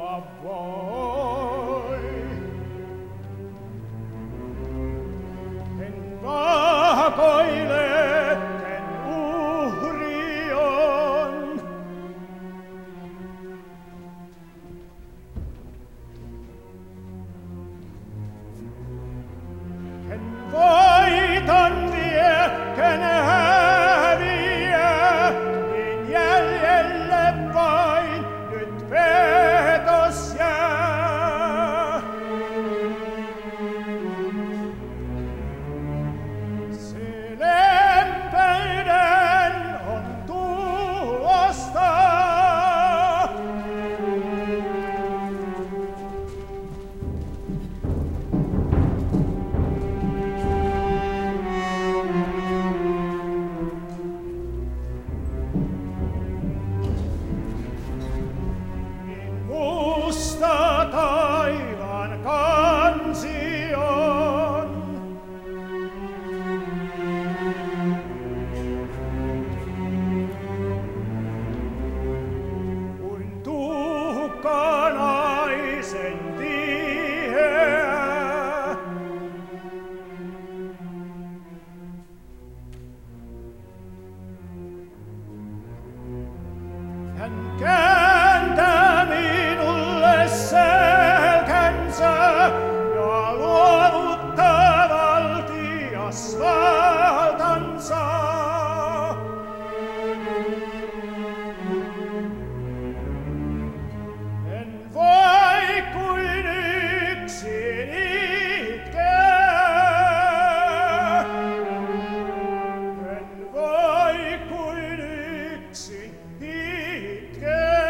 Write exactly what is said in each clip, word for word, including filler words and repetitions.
a voi. En vakoile, ken uhri on. Ken voiton vie, ken häviä, niin jäljelle vain nyt petos jää. Se lempeyden on tulosta. Musta taivaan kansi on. Kuin tuhka naisen tiheä. Hän kääntää minulle selkänsä ja luovuttaa valtias valtansa. En voi kuin yksin itkeä. En voi kuin yksin itkeä.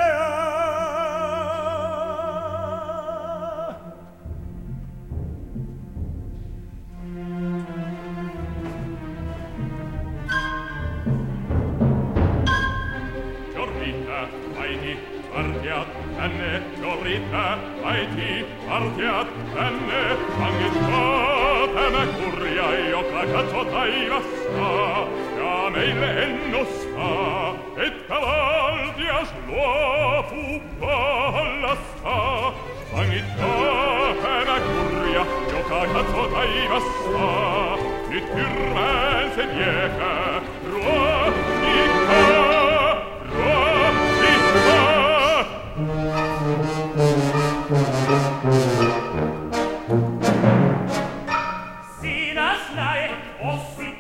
Jo riittää, äiti, vartijat tänne, jo riittää, äiti, vartijat tänne. Vangitkaa tämä kurja, joka katsoo taivasta, ja meille ennustaa, että valtias luopuu vallasta. Vangitkaa tämä kurja, joka katsoo taivasta, nyt tyrmään sen viekää, ruokitkaa. Sinäs näet, Ossi.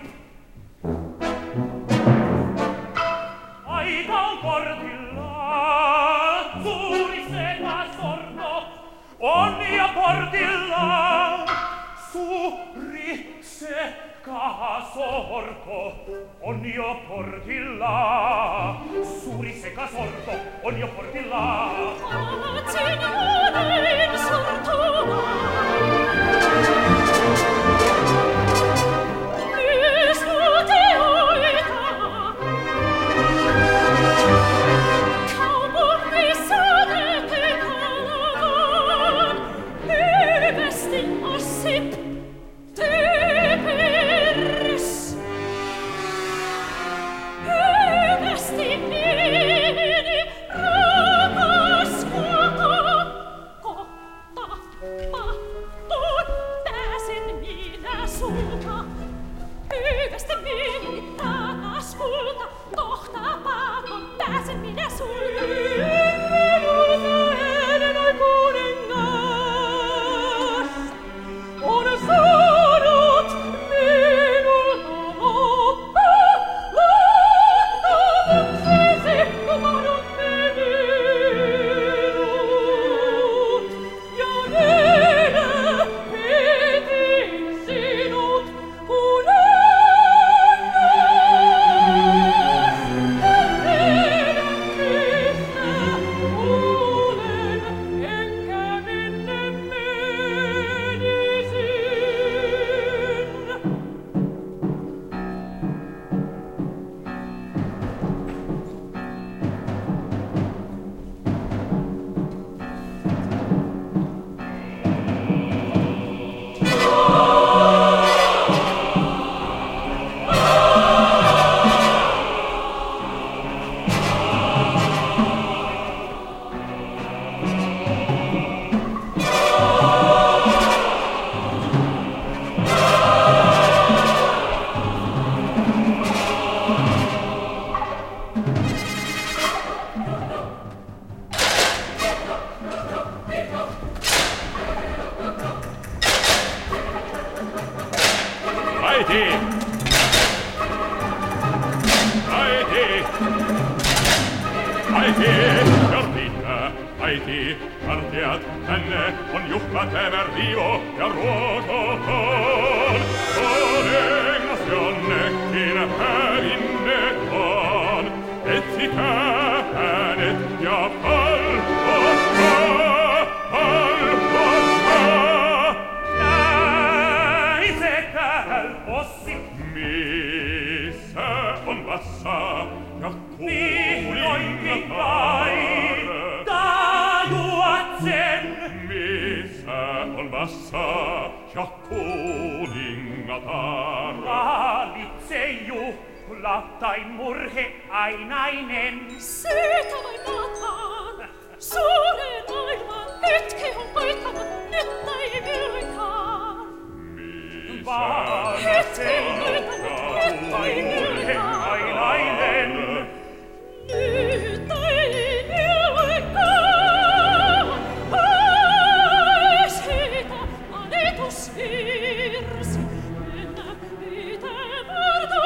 Aitan portilla suuri sekasorto on jo portilla. Suuri sekasorto on jo portilla. Suuri sekasorto on jo portilla. Katsin hänen sortoaan. Rakas Äiti! Äiti! Äiti! Ja riittää, äiti! Vartijat, tänne on juhla tämä riivo ja ruokoton. Kuningas jonnekin hävinnetaan. Etsikää hänet ja palvotkaa, palvotkaa. Näin se tääl ossi. Missä on vassa ja Vihdoinkin kuningatar? kai tajuat sen. Missä on vassa ja kuningatar? Valitse juhla tai murhe ainainen. Siitä vain maataan. Suuren maailman hetki on paikamaton, nyt ei milloinkaan. Valitse juhla tai murhe ainainen. Nyt ei milloinkaan. Ai siitä anetusvirsi. Mennä miten varto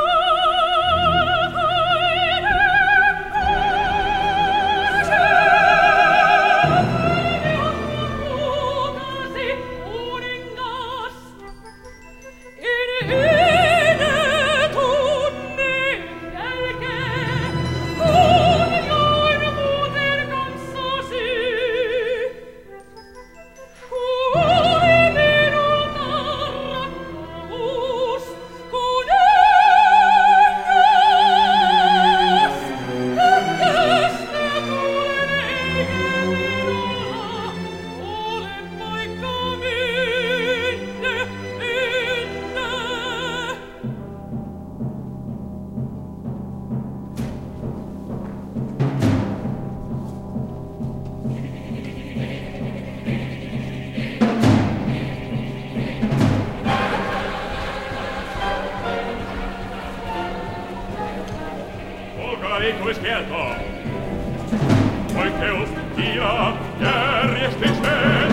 liikkumiskieltoa. Poikkeus ja järjestykseen.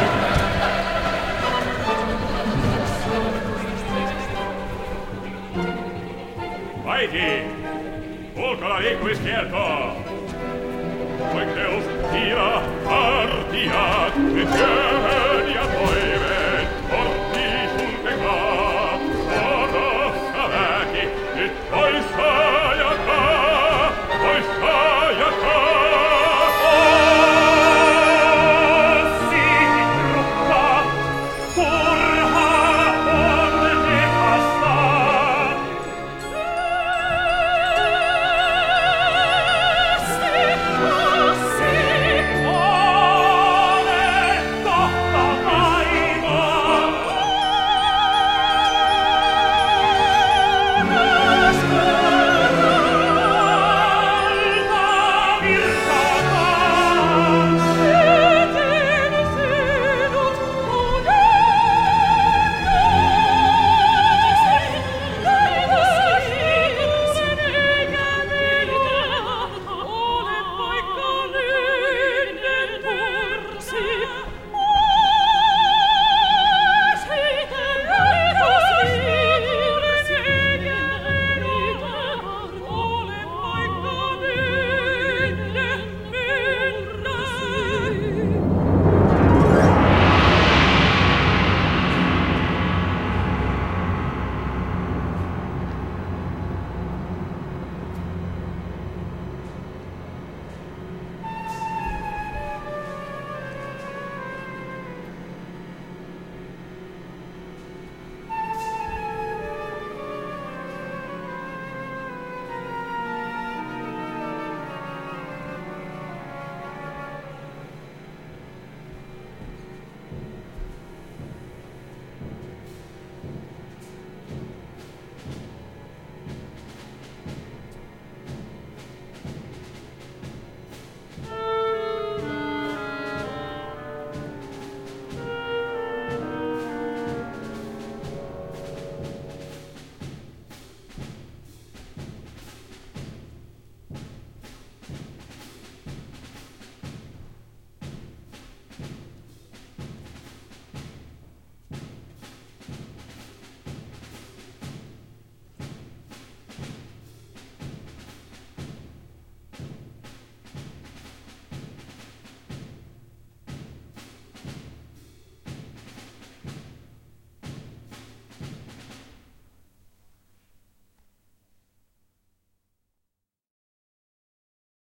Äiti, ulkona liikkumiskieltoa. Poikkeus ja hartiat nyt